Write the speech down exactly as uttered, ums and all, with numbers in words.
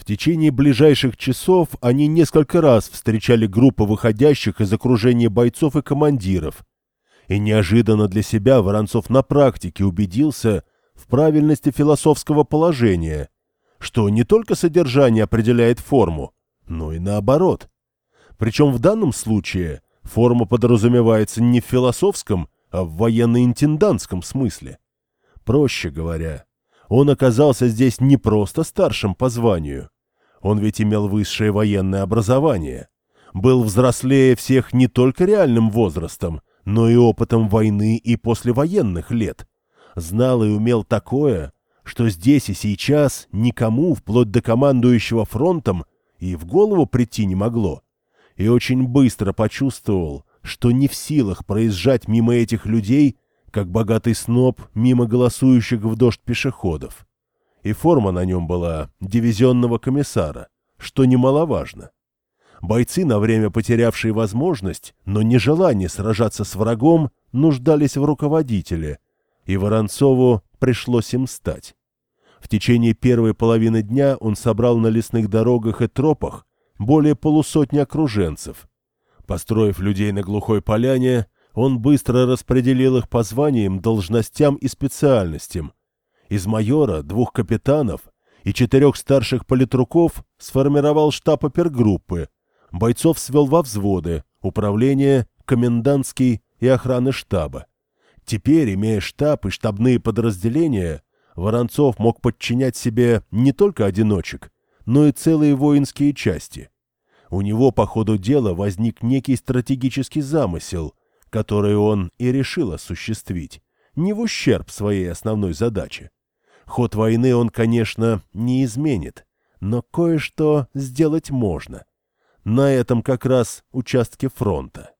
В течение ближайших часов они несколько раз встречали группы выходящих из окружения бойцов и командиров. И неожиданно для себя Воронцов на практике убедился в правильности философского положения, что не только содержание определяет форму, но и наоборот. Причем в данном случае форма подразумевается не в философском, а в военно-интендантском смысле. Проще говоря, он оказался здесь не просто старшим по званию. Он ведь имел высшее военное образование, был взрослее всех не только реальным возрастом, но и опытом войны и послевоенных лет. Знал и умел такое, что здесь и сейчас никому, вплоть до командующего фронтом, и в голову прийти не могло. И очень быстро почувствовал, что не в силах проезжать мимо этих людей, как богатый сноб мимо голосующих в дождь пешеходов. И форма на нем была дивизионного комиссара, что немаловажно. Бойцы, на время потерявшие возможность, но не желание сражаться с врагом, нуждались в руководителе, и Воронцову пришлось им стать. В течение первой половины дня он собрал на лесных дорогах и тропах более полусотни окруженцев. Построив людей на глухой поляне, он быстро распределил их по званиям, должностям и специальностям. Из майора, двух капитанов и четырех старших политруков сформировал штаб опергруппы, бойцов свел во взводы, управление, комендантский и охраны штаба. Теперь, имея штаб и штабные подразделения, Воронцов мог подчинять себе не только одиночек, но и целые воинские части. У него по ходу дела возник некий стратегический замысел, который он и решил осуществить, не в ущерб своей основной задаче. Ход войны он, конечно, не изменит, но кое-что сделать можно. На этом как раз участке фронта.